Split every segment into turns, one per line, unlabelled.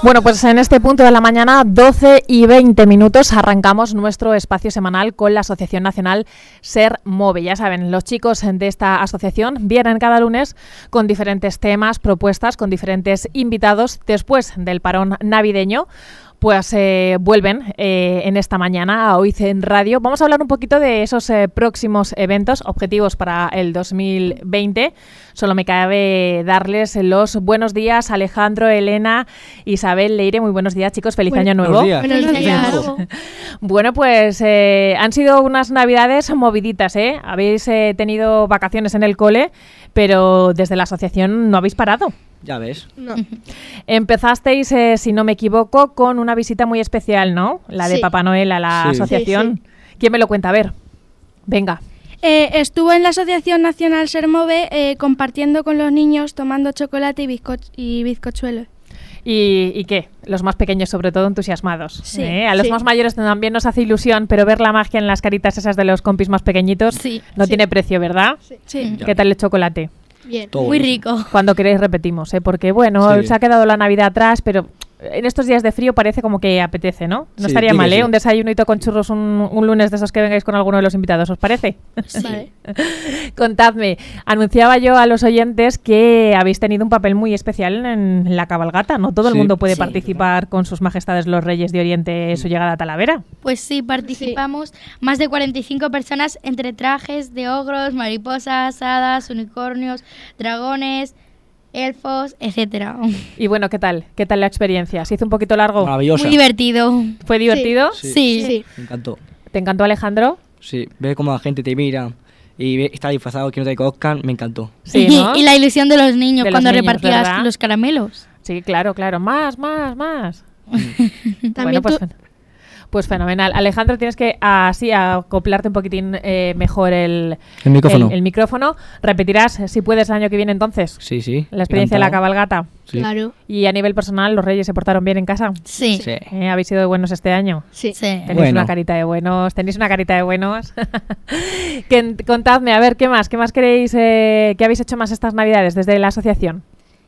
Bueno, pues en este punto de la mañana, 12:20, arrancamos nuestro espacio semanal con la Asociación Nacional Ser Move. Ya saben, los chicos de esta asociación vienen cada lunes con diferentes temas, propuestas, con diferentes invitados después del parón navideño. Pues vuelven en esta mañana a OIC en Radio. Vamos a hablar un poquito de esos próximos eventos, objetivos para el 2020. Solo me cabe darles los buenos días, Alejandro, Elena, Isabel, Leire. Muy buenos días, chicos. Feliz año nuevo.
Buenos días.
Bueno, pues han sido unas navidades moviditas, ¿eh? Habéis tenido vacaciones en el cole, pero desde la asociación no habéis parado.
Ya ves.
No.
Empezasteis, si no me equivoco, con una visita muy especial, ¿no? La de Papá Noel a la asociación.
Sí.
¿Quién me lo cuenta? A ver, venga.
Estuvo en la Asociación Nacional Ser Move compartiendo con los niños, tomando chocolate y bizcochuelos.
¿Y qué? Los más pequeños, sobre todo, entusiasmados.
Sí,
A los más mayores también nos hace ilusión, pero ver la magia en las caritas esas de los compis más pequeñitos no tiene precio, ¿verdad?
Sí.
¿Qué tal el chocolate?
Bien.
Todo
Muy
eso.
rico.
Cuando queréis repetimos, porque bueno, se ha quedado la Navidad atrás, pero en estos días de frío parece como que apetece, ¿no? No
Sí,
estaría
di que
mal,
sí.
Un desayunito con churros un lunes de esos que vengáis con alguno de los invitados, ¿os parece?
Sí.
Vale.
Contadme, anunciaba yo a los oyentes que habéis tenido un papel muy especial en la cabalgata, ¿no? Todo el
Sí.
mundo puede
Sí.
participar con sus majestades los Reyes de Oriente en su llegada a Talavera.
Pues sí, participamos más de 45 personas entre trajes de ogros, mariposas, hadas, unicornios, dragones, elfos, etcétera.
Y bueno, ¿qué tal? ¿Qué tal la experiencia? ¿Se hizo un poquito largo?
Maravillosa.
Muy divertido.
¿Fue divertido?
Sí.
Me encantó.
¿Te encantó, Alejandro?
Sí, ver cómo la gente te mira y está disfrazado, que no te conozcan, me encantó.
Sí, ¿no?
Y la ilusión de los niños
De los
cuando
niños,
repartías
¿verdad?
los caramelos.
Sí, claro. Más.
También
Bueno, pues fenomenal. Alejandro, tienes que así acoplarte un poquitín mejor el
micrófono.
el micrófono. Repetirás, si puedes, el año que viene entonces,
Sí.
la experiencia de la cabalgata.
Sí.
Claro.
Y a nivel personal, ¿los Reyes se portaron bien en casa?
Sí.
Sí.
¿Habéis sido buenos este año?
Sí.
Tenéis
Bueno.
una carita de buenos. Contadme, a ver, ¿qué más queréis, qué habéis hecho más estas Navidades desde la asociación?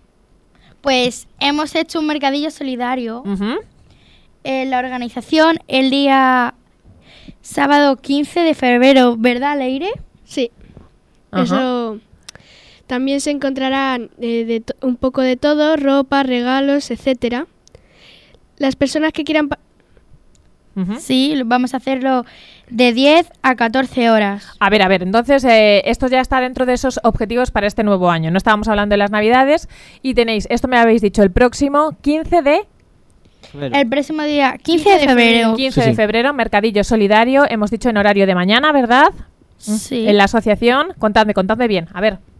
Pues hemos hecho un mercadillo solidario.
Ujú.
La organización el día sábado 15 de febrero, ¿verdad, Leire?
Sí.
Ajá.
Eso también se encontrarán un poco de todo, ropa, regalos, etcétera. Las personas que quieran
Ujú.
Sí, vamos a hacerlo de 10 a 14 horas.
A ver, entonces esto ya está dentro de esos objetivos para este nuevo año. No estábamos hablando de las Navidades y tenéis, esto me habéis dicho, el próximo 15 de
El próximo día 15 de febrero.
15
Sí.
de febrero, mercadillo solidario, hemos dicho en horario de mañana, ¿verdad?
Sí.
En la asociación, contadme bien, a ver.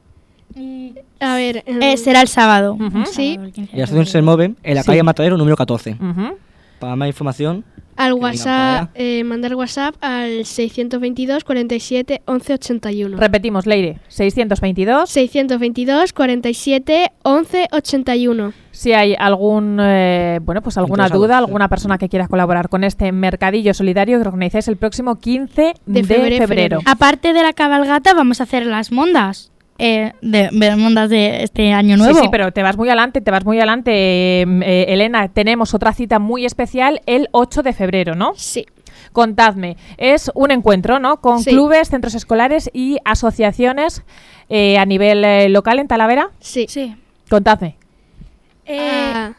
a ver,
Será el sábado.
Ujú.
Sí.
Sábado, el 15
Y
de
la asociación Se
febrero.
Mueve en la calle Matadero número 14.
Ujú.
Para más información,
al
venga
WhatsApp,
para
mandar WhatsApp al 622 47 11 81.
Repetimos, Leire, 622.
622 47 11 81.
Si hay alguna
Interesado,
duda,
sí.
alguna persona que quiera colaborar con este mercadillo solidario que organizáis el próximo 15
De
de
febrero.
febrero.
Aparte de la cabalgata, vamos a hacer las mondas. De mondas de este año nuevo.
Sí, pero te vas muy adelante, Elena. Tenemos otra cita muy especial el 8 de febrero, ¿no?
Sí.
Contadme, es un encuentro, ¿no? Con
Sí.
clubes, centros escolares y asociaciones a nivel local en Talavera.
Sí.
Sí.
Contadme.
Ah,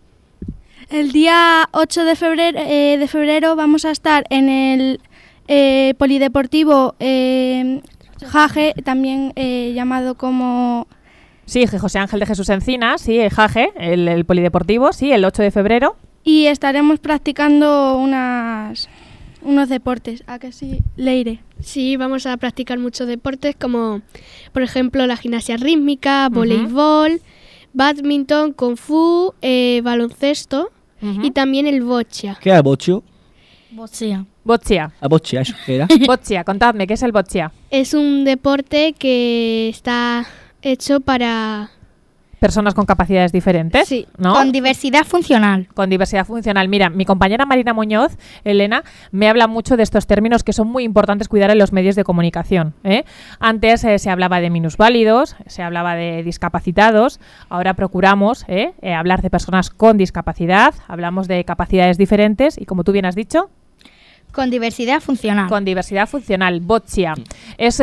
El día 8 de febrero vamos a estar en el polideportivo Jage, también llamado como...
Sí, José Ángel de Jesús Encinas, sí, el Jage, el polideportivo, sí, el 8 de febrero.
Y estaremos practicando unos deportes. ¿A que sí, Leire?
sí, vamos a practicar muchos deportes como, por ejemplo, la gimnasia rítmica, voleibol, bádminton, kung fu, baloncesto
Ujú.
y también el boccia.
¿qué era el bocho?
Boxeo.
Boccia.
La bocha, ¿eso qué era?
Boccia, contadme, ¿qué es el boccia?
Es un deporte que está hecho para
personas con capacidades diferentes,
Sí.
¿no?
Con diversidad funcional.
Con diversidad funcional. Mira, mi compañera Marina Muñoz, Elena, me habla mucho de estos términos que son muy importantes cuidar en los medios de comunicación. Antes se hablaba de minusválidos, se hablaba de discapacitados, ahora procuramos hablar de personas con discapacidad, hablamos de capacidades diferentes y, como tú bien has dicho,
Con diversidad funcional.
con diversidad funcional, boccia. Es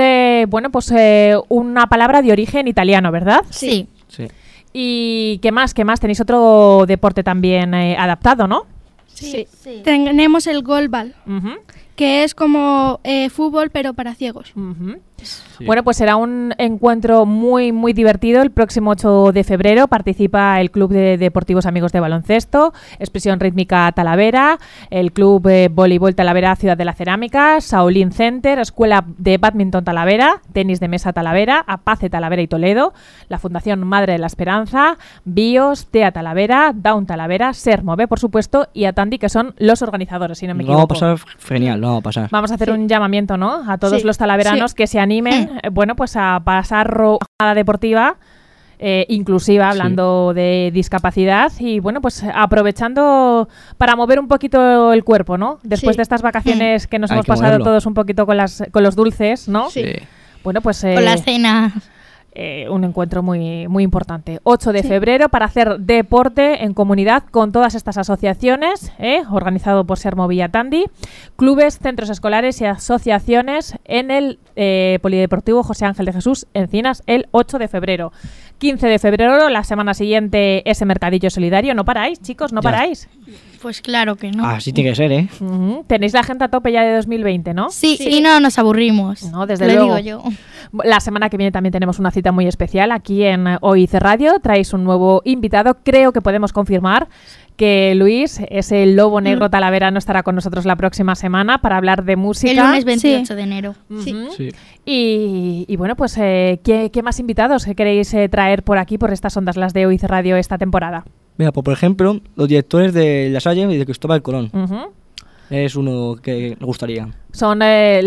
una palabra de origen italiano, ¿verdad?
Sí.
Sí.
¿Y qué más? Tenéis otro deporte también adaptado, ¿no?
Sí.
Sí.
Tenemos el golbal,
Ujú,
que es como fútbol pero para ciegos.
ujú.
Sí.
Bueno, pues será un encuentro muy, muy divertido. El próximo 8 de febrero participa el Club de Deportivos Amigos de Baloncesto, Expresión Rítmica Talavera, el Club Voleibol Talavera Ciudad de la Cerámica, Shaolin Center, Escuela de Badminton Talavera, Tenis de Mesa Talavera, Apace Talavera y Toledo, la Fundación Madre de la Esperanza, BIOS, TEA Talavera, Down Talavera, Sermove, por supuesto, y Atandi, que son los organizadores, si no me
Lo vamos a
equivoco.
pasar genial, lo vamos a pasar.
Vamos a hacer un llamamiento, ¿no? A todos
Sí,
los talaveranos
sí.
que se animen, pues a pasar una jornada deportiva inclusiva, hablando de discapacidad y, bueno, pues aprovechando para mover un poquito el cuerpo, ¿no? Después
Sí.
de estas vacaciones que nos
Hay
hemos
que
pasado
moverlo.
todos un poquito con los dulces, ¿no?
Sí.
Bueno, pues
Con la cena.
un encuentro muy, muy importante. 8 de febrero para hacer deporte en comunidad con todas estas asociaciones, organizado por Sermove y Atandi, clubes, centros escolares y asociaciones en el Polideportivo José Ángel de Jesús Encinas el 8 de febrero. 15 de febrero, la semana siguiente, ese mercadillo solidario. ¿No paráis, chicos? ¿No
Ya.
paráis?
Pues claro que no.
Así tiene que ser, ¿eh?
Ujú. Tenéis la agenda a tope ya de 2020, ¿no?
Sí,
Sí.
y no nos aburrimos.
No, desde
Lo
luego.
digo yo.
La semana que viene también tenemos una cita muy especial aquí en OIC Radio. Traéis un nuevo invitado. Creo que podemos confirmar que Luis, ese lobo negro talaverano, estará con nosotros la próxima semana para hablar de música.
El lunes 28 de enero.
Ujú.
Sí.
Y bueno, pues ¿qué más invitados queréis traer por aquí, por estas ondas, las de OIC Radio, esta temporada?
Mira, pues por ejemplo, los directores de La Salle y de Cristóbal Colón.
Ujú.
Es uno que me gustaría.
Son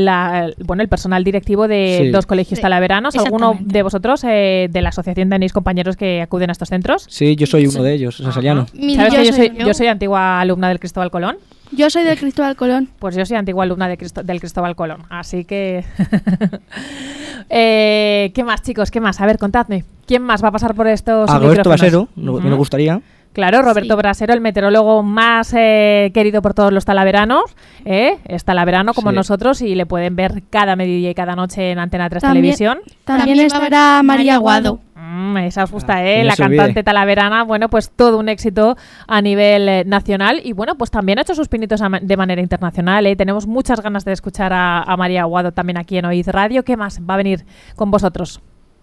el personal directivo de
Sí.
dos colegios
Sí,
talaveranos. ¿Alguno
exactamente.
de vosotros de la asociación tenéis compañeros que acuden a estos centros?
Sí, yo soy uno de ellos, sasaliano.
¿Sabes que
soy
yo soy antigua alumna del Cristóbal Colón?
Yo soy de Cristóbal Colón.
Pues yo soy antigua alumna del Cristóbal Colón, así que... ¿Qué más, chicos? ¿Qué más? A ver, contadme. ¿Quién más va a pasar por estos
A Roberto
micrófonos?
Basero,
Ujú.
me gustaría.
Claro, Roberto
Sí.
Brasero, el meteorólogo más querido por todos los talaveranos. Es talaverano como
Sí.
nosotros y le pueden ver cada mediodía y cada noche en Antena 3
También-
Televisión.
También
También va a
estará
haber
María
María
Aguado.
Esa os gusta,
no
la
se olvide.
cantante talaverana. Bueno, pues todo un éxito a nivel nacional y bueno, pues también ha hecho sus pinitos de manera internacional. Tenemos muchas ganas de escuchar a María Aguado también aquí en OIC Radio. ¿Qué más va a venir con vosotros?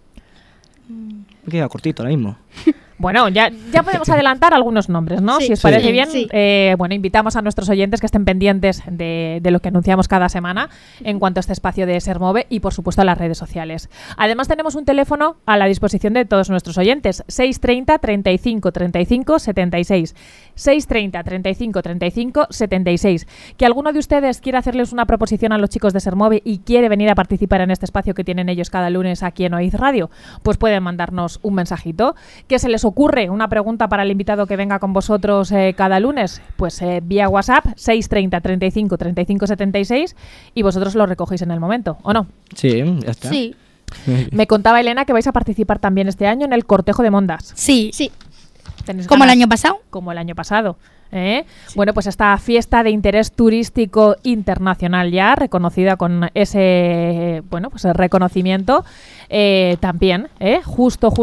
Me queda cortito ahora mismo.
Bueno, ya podemos adelantar algunos nombres, ¿no?
Sí.
Si os
Sí.
parece
Sí,
bien,
sí.
bueno, invitamos a nuestros oyentes que estén pendientes de lo que anunciamos cada semana en cuanto a este espacio de Sermove y, por supuesto, a las redes sociales. Además, tenemos un teléfono a la disposición de todos nuestros oyentes, 630 35 35 76. 630 35 35 76. Que alguno de ustedes quiera hacerles una proposición a los chicos de Sermove y quiere venir a participar en este espacio que tienen ellos cada lunes aquí en OIC Radio, pues pueden mandarnos un mensajito. ¿Qué se les ocurre? ¿Una pregunta para el invitado que venga con vosotros cada lunes? Pues vía WhatsApp 630 35 35 76 y vosotros lo recogéis en el momento, ¿o no?
Sí, ya está.
Sí.
Me contaba Elena que vais a participar también este año en el cortejo de Mondas.
Sí.
Sí.
¿Tenéis
Como el
ganas?
año pasado.
Como el año pasado. Bueno, pues esta fiesta de interés turístico internacional ya, reconocida con ese pues el reconocimiento, también, justo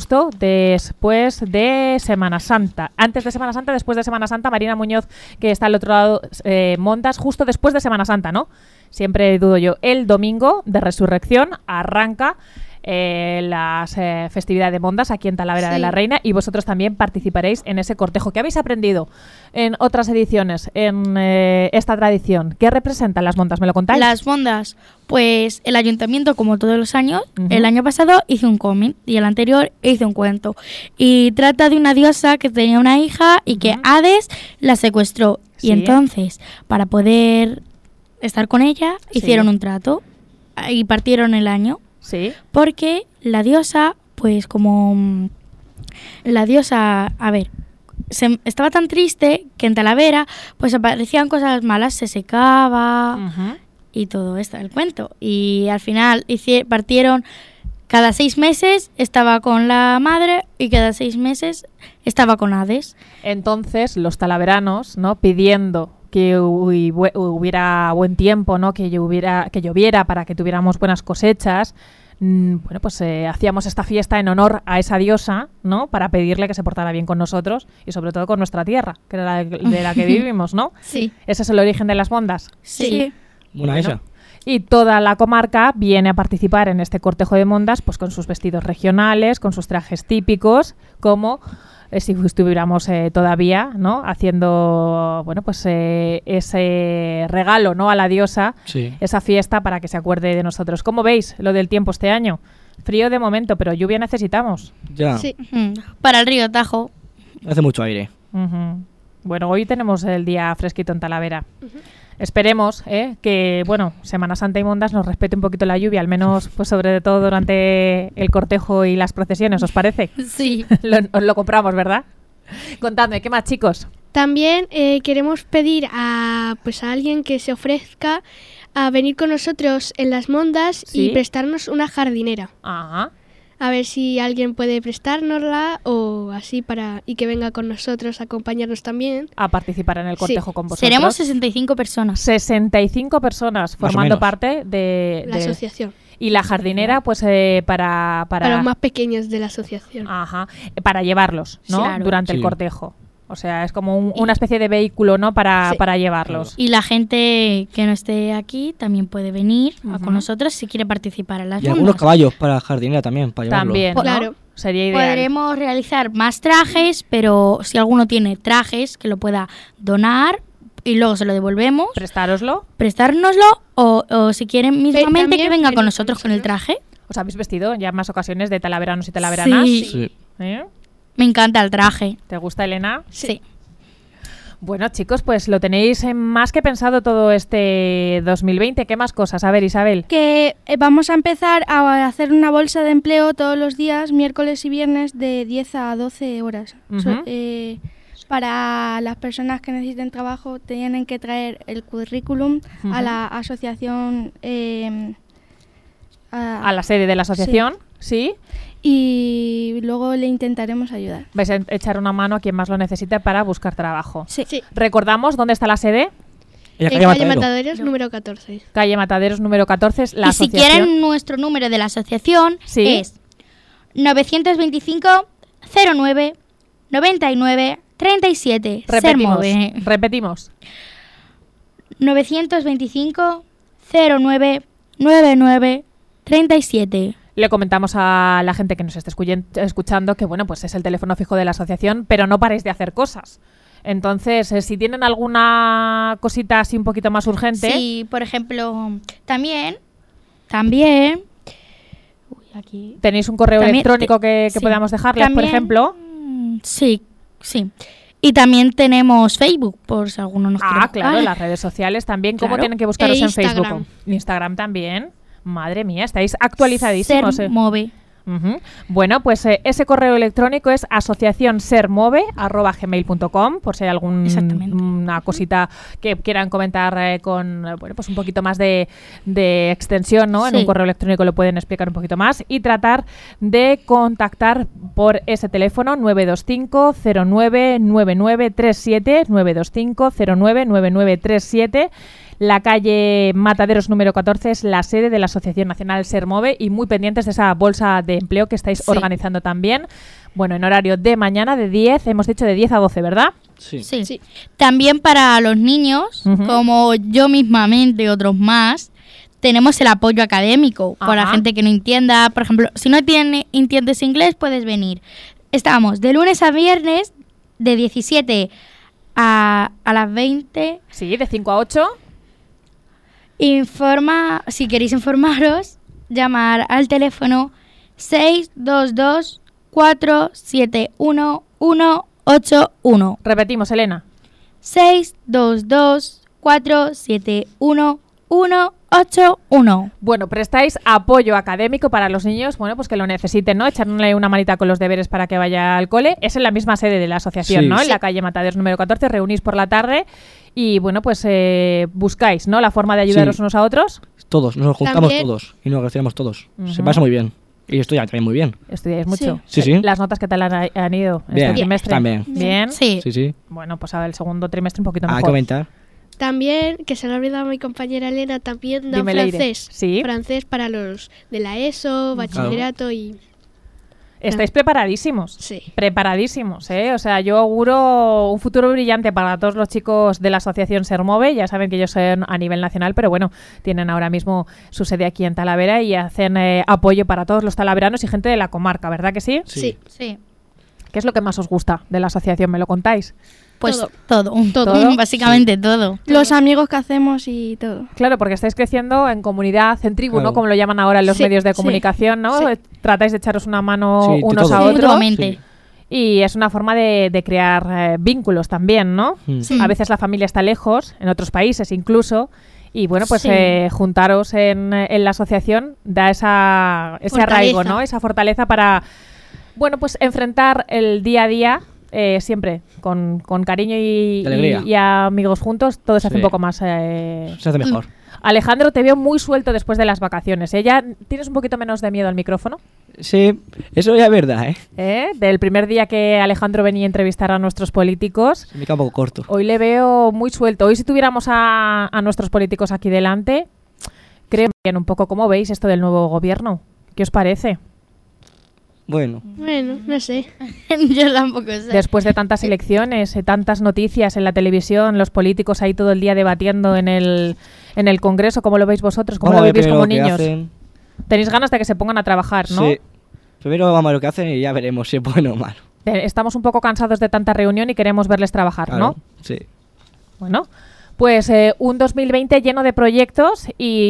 después de Semana Santa. Antes de Semana Santa, después de Semana Santa, Marina Muñoz, que está al otro lado, Mondas, justo después de Semana Santa, ¿no? Siempre dudo yo. El domingo de Resurrección arranca las festividades de Mondas aquí en Talavera
Sí.
de la Reina y vosotros también participaréis en ese cortejo. ¿Qué habéis aprendido en otras ediciones, en esta tradición? ¿Qué representan las Mondas? ¿Me lo contáis?
Las bondas, pues el ayuntamiento, como todos los años,
Ujú.
el año pasado hizo un cómic y el anterior hizo un cuento. Y trata de una diosa que tenía una hija y que
Ujú.
Hades la secuestró.
Sí.
Y entonces, para poder estar con ella,
Sí.
hicieron un trato y partieron el año.
Sí.
Porque la diosa, pues como la diosa, a ver, estaba tan triste que en Talavera pues aparecían cosas malas, se secaba y todo esto del cuento. Y al final partieron, cada 6 meses estaba con la madre y cada 6 meses estaba con Hades.
Entonces los talaveranos, ¿no?, pidiendo que hubiera buen tiempo, ¿no?, que lloviera para que tuviéramos buenas cosechas, bueno, pues hacíamos esta fiesta en honor a esa diosa, ¿no?, para pedirle que se portara bien con nosotros y sobre todo con nuestra tierra, que era de la que vivimos, ¿no?
Sí.
¿Ese es el origen de las mondas?
Sí.
Una esa.
Y toda la comarca viene a participar en este cortejo de mondas, pues con sus vestidos regionales, con sus trajes típicos, como si estuviéramos todavía, ¿no?, haciendo, bueno, pues ese regalo, ¿no?, a la diosa,
Sí.
esa fiesta para que se acuerde de nosotros. ¿Cómo veis lo del tiempo este año? Frío de momento, pero lluvia necesitamos.
Ya.
Sí.
Para el río Tajo.
Hace mucho aire.
Ujú. Bueno, hoy tenemos el día fresquito en Talavera. Esperemos que, bueno, Semana Santa y Mondas nos respete un poquito la lluvia, al menos, pues sobre todo durante el cortejo y las procesiones, ¿os parece?
Sí.
Os lo compramos, ¿verdad? Contadme, ¿qué más, chicos?
También queremos pedir a alguien que se ofrezca a venir con nosotros en las mondas
¿Sí?
y prestarnos una jardinera.
Ajá.
A ver si alguien puede prestárnosla o así y que venga con nosotros a acompañarnos también.
A participar en el cortejo con vosotros.
Seremos 65 personas.
65 personas
Más o
formando
menos.
parte de
La asociación.
Y la jardinera, pues para
Para los más pequeños de la asociación.
Ajá, para llevarlos, ¿no?
Claro.
Durante el
Sí.
cortejo. O sea, es como una especie de vehículo, ¿no?, para llevarlos.
Y la gente que no esté aquí también puede venir con nosotros si quiere participar en las
Y algunos
mondas.
caballos para la jardinera también, para llevarlo.
También, ¿no?
Claro.
Sería ideal.
Podremos realizar más trajes, pero si alguno tiene trajes que lo pueda donar y luego se lo devolvemos,
Prestároslo.
prestárnoslo o si quieren mismamente
también
que venga
venir
con nosotros con el traje.
Os habéis vestido ya en más ocasiones de talaveranos y talaveranas.
Sí.
Sí.
¿Eh?
Me encanta el traje.
¿Te gusta, Elena?
Sí.
Bueno, chicos, pues lo tenéis más que pensado todo este 2020. ¿Qué más cosas? A ver, Isabel.
Que vamos a empezar a hacer una bolsa de empleo todos los días, miércoles y viernes, de 10 a 12 horas.
Ujú.
Para las personas que necesiten trabajo tienen que traer el currículum
Ujú.
a la asociación.
A la sede de la asociación, ¿sí?
Y luego le intentaremos ayudar.
Vais a echar una mano a quien más lo necesite para buscar trabajo.
Sí.
Sí.
Recordamos dónde está la sede.
En la
En
calle
calle
Matadero.
Mataderos, número 14.
Calle Mataderos número 14. La
Y si
asociación.
quieren nuestro número de la asociación
Sí.
es 925 09 99 37.
Repetimos.
Sermove.
Repetimos.
925 09 99 37.
Le comentamos a la gente que nos esté escuchando que, bueno, pues es el teléfono fijo de la asociación, pero no paréis de hacer cosas. Entonces, si tienen alguna cosita así un poquito más urgente,
Sí, por ejemplo, también uy, aquí.
tenéis un correo
También
electrónico que
sí.
podamos dejarles, por
También,
ejemplo.
Sí. Y también tenemos Facebook, por si alguno nos quiere
Ah, claro,
buscar.
las redes sociales también. ¿Cómo
Claro.
tienen que buscaros en
Instagram.
Facebook? Instagram también. Madre mía, estáis actualizadísimos.
Sermove.
Ujú. Bueno, pues ese correo electrónico es asociacionsermove@gmail.com, por si hay
Exactamente.
alguna cosita que quieran comentar con bueno, pues un poquito más de extensión, ¿no? En
Sí.
un correo electrónico lo pueden explicar un poquito más y tratar de contactar por ese teléfono 925 09 9937 925 09 9937. La calle Mataderos número 14 es la sede de la Asociación Nacional Sermove y muy pendientes de esa bolsa de empleo que estáis
Sí.
organizando también. Bueno, en horario de mañana de 10, hemos dicho de 10 a 12, ¿verdad?
Sí.
Sí.
Sí.
También para los niños,
Ujú.
como yo mismamente y otros más, tenemos el apoyo académico. Para la
Ajá.
gente que no entienda, por ejemplo, si no entiendes inglés, puedes venir. Estamos de lunes a viernes de 17 a las 20.
Sí, de 5 a 8.
Si queréis informaros, llamar al teléfono 622 471 181.
Repetimos, Elena.
622 471 681.
Bueno, prestáis apoyo académico para los niños, bueno, pues que lo necesiten, ¿no? Echarle una manita con los deberes para que vaya al cole. Es en la misma sede de la asociación,
Sí.
¿no? En
Sí.
la calle Mataderos número 14, reunís por la tarde y, bueno, pues buscáis, ¿no? La forma de ayudaros
Sí.
unos a otros.
Todos, nos juntamos
También-
todos y nos relacionamos todos. Se
Ujú.
pasa muy bien. Y estudian también muy bien.
Estudiáis mucho.
Sí, sí.
¿Las notas qué tal han ido
Bien,
este trimestre?
también.
Bien.
Sí.
Sí, sí.
Bueno, pues ahora el segundo trimestre un poquito
A
mejor.
comentar.
También, que se lo ha olvidado a mi compañera Elena, también dan
Dime, Leire.
francés.
Sí.
Francés para los de la ESO, bachillerato y...
Estáis preparadísimos.
Sí.
Preparadísimos, ¿eh? O sea, yo auguro un futuro brillante para todos los chicos de la asociación Sermove. Ya saben que ellos son a nivel nacional, pero bueno, tienen ahora mismo su sede aquí en Talavera y hacen apoyo para todos los talaveranos y gente de la comarca, ¿verdad que sí?
Sí.
Sí.
¿Qué es lo que más os gusta de la asociación? ¿Me lo contáis?
Pues
Todo.
todo. Básicamente todo.
Los amigos que hacemos y todo.
Claro, porque estáis creciendo en comunidad, en tribu,
Claro.
¿no? Como lo llaman ahora en los
Sí,
medios de
sí,
comunicación, ¿no?
sí.
Tratáis de echaros una mano
Sí, de
unos
todo.
a
Sí,
otros.
mutuamente.
Y es una forma de crear vínculos también, ¿no?
Mm.
A veces la familia está lejos, en otros países incluso, y bueno, pues
Sí.
juntaros en la asociación da ese
Fortaleza.
arraigo, ¿no? Esa fortaleza para, bueno, pues enfrentar el día a día siempre con cariño
Y alegría.
y amigos juntos, todo se hace
Sí.
un poco más...
Se hace mejor.
Alejandro, te veo muy suelto después de las vacaciones, ¿eh? ¿Ya tienes un poquito menos de miedo al micrófono?
Sí, eso ya es verdad, ¿eh?
Del primer día que Alejandro venía a entrevistar a nuestros políticos,
Se me queda un poco corto.
hoy le veo muy suelto. Hoy si tuviéramos a nuestros políticos aquí delante, creo bien un poco cómo veis esto del nuevo gobierno. ¿Qué os parece?
Bueno,
Bueno, no sé.
Yo tampoco sé.
Después de tantas elecciones, tantas noticias en la televisión, los políticos ahí todo el día debatiendo en el Congreso, ¿cómo lo veis vosotros? ¿Cómo
vamos a
lo
ver
vivís
primero
como
lo que
niños?
hacen.
Tenéis ganas de que se pongan a trabajar, ¿no?
Sí. Primero vamos a ver lo que hacen y ya veremos si es bueno o malo.
Estamos un poco cansados de tanta reunión y queremos verles trabajar, ¿no?
Claro, sí.
Bueno, pues un 2020 lleno de proyectos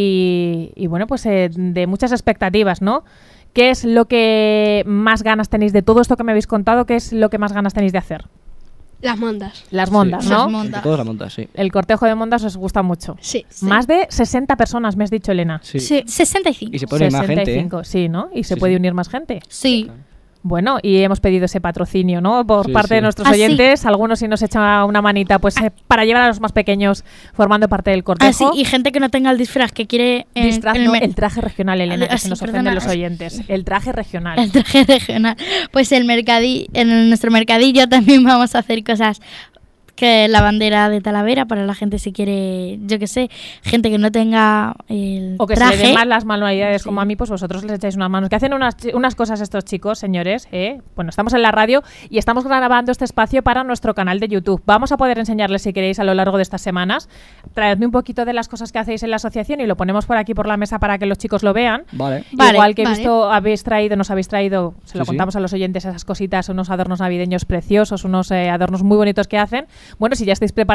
y bueno, pues de muchas expectativas, ¿no? ¿Qué es lo que más ganas tenéis de todo esto que me habéis contado? ¿Qué es lo que más ganas tenéis de hacer?
Las mondas.
Las mondas,
Sí.
¿no?
Las
Entre
mondas.
todos la monta, sí.
El cortejo de mondas os gusta mucho.
Sí.
Más de 60 personas, me has dicho, Elena.
Sí.
Sí.
65.
Y se pone más gente, ¿eh?
65, sí, ¿no? Y se
Sí,
puede
sí.
unir más gente.
Sí.
Bueno, y hemos pedido ese patrocinio, ¿no? Por
Sí,
parte
sí.
de nuestros
Ah, sí.
oyentes. Algunos si nos echa una manita, pues para llevar a los más pequeños formando parte del cortejo.
Ah, sí, y gente que no tenga el disfraz, que quiere...
Disfraz,
en
no,
mer-
el traje regional, Elena, que
Ah,
se
sí,
nos
perdona.
ofenden los oyentes. El traje regional.
el traje regional. Pues en nuestro mercadillo también vamos a hacer cosas que la bandera de Talavera para la gente si quiere, yo qué sé, gente que no tenga el
O que se
traje.
le den más las manualidades
Sí.
como a mí, pues vosotros les echáis unas manos. Que hacen unas cosas estos chicos, señores. Bueno, estamos en la radio y estamos grabando este espacio para nuestro canal de YouTube. Vamos a poder enseñarles, si queréis, a lo largo de estas semanas. Traedme un poquito de las cosas que hacéis en la asociación y lo ponemos por aquí por la mesa para que los chicos lo vean.
Vale.
Vale,
Igual que he
vale.
visto, nos habéis traído, se lo
Sí, sí.
contamos a los oyentes, esas cositas, unos adornos navideños preciosos, unos adornos muy bonitos que hacen. Bueno, si ya estáis preparando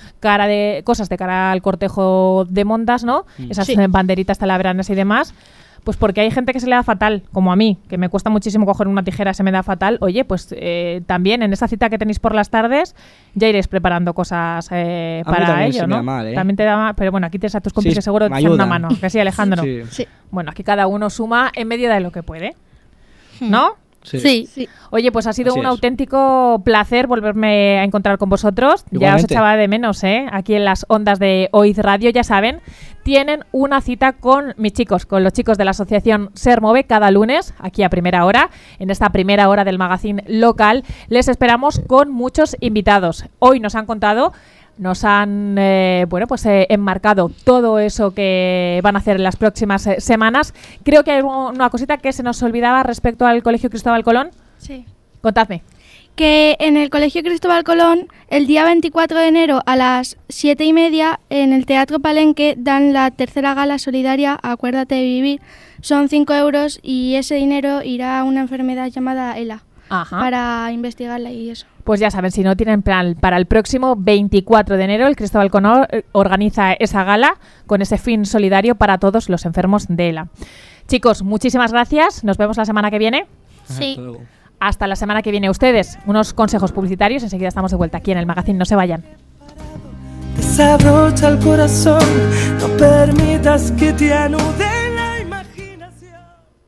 cosas de cara al cortejo de mondas, ¿no? Esas
Sí.
banderitas talaveranas y demás. Pues porque hay gente que se le da fatal, como a mí, que me cuesta muchísimo coger una tijera, se me da fatal. Oye, pues también en esa cita que tenéis por las tardes ya iréis preparando cosas para
también
ello,
se me
¿no?
da mal, ¿eh?
También te da mal, pero bueno, aquí tienes a tus compis
Sí,
que seguro te
me
echan una
ayudan.
mano. Que sí, Alejandro.
Sí.
Sí.
Bueno, aquí cada uno suma en medida de lo que puede, ¿no?
Sí.
Sí.
Sí.
Oye, pues ha sido
Así
un
es.
auténtico placer volverme a encontrar con vosotros. Ya os
Igualmente.
echaba de menos, ¿eh? Aquí en las ondas de Oiz Radio, ya saben, tienen una cita con mis chicos, con los chicos de la asociación Sermove cada lunes, aquí a primera hora, en esta primera hora del magazine local. Les esperamos con muchos invitados. Hoy nos han contado... Nos han enmarcado todo eso que van a hacer en las próximas semanas. Creo que hay una cosita que se nos olvidaba respecto al Colegio Cristóbal Colón.
Sí.
Contadme.
Que en el Colegio Cristóbal Colón, el día 24 de enero a las 7:30, en el Teatro Palenque, dan la tercera gala solidaria Acuérdate de Vivir. Son 5 euros y ese dinero irá a una enfermedad llamada ELA,
Ajá.
para investigarla y eso.
Pues ya saben, si no tienen plan para el próximo 24 de enero, el Cristóbal Colón organiza esa gala con ese fin solidario para todos los enfermos de ELA. Chicos, muchísimas gracias. Nos vemos la semana que viene.
Sí.
Hasta luego.
Hasta la semana que viene. Ustedes, unos consejos publicitarios. Enseguida estamos de vuelta aquí en el magazine. No se vayan.
Te desabrocha el corazón, no permitas que te anude la imaginación.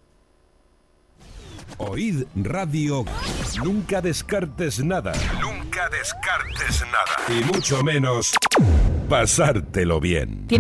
Oíd Radio. Nunca descartes nada. Nunca descartes nada. Y mucho menos pasártelo bien.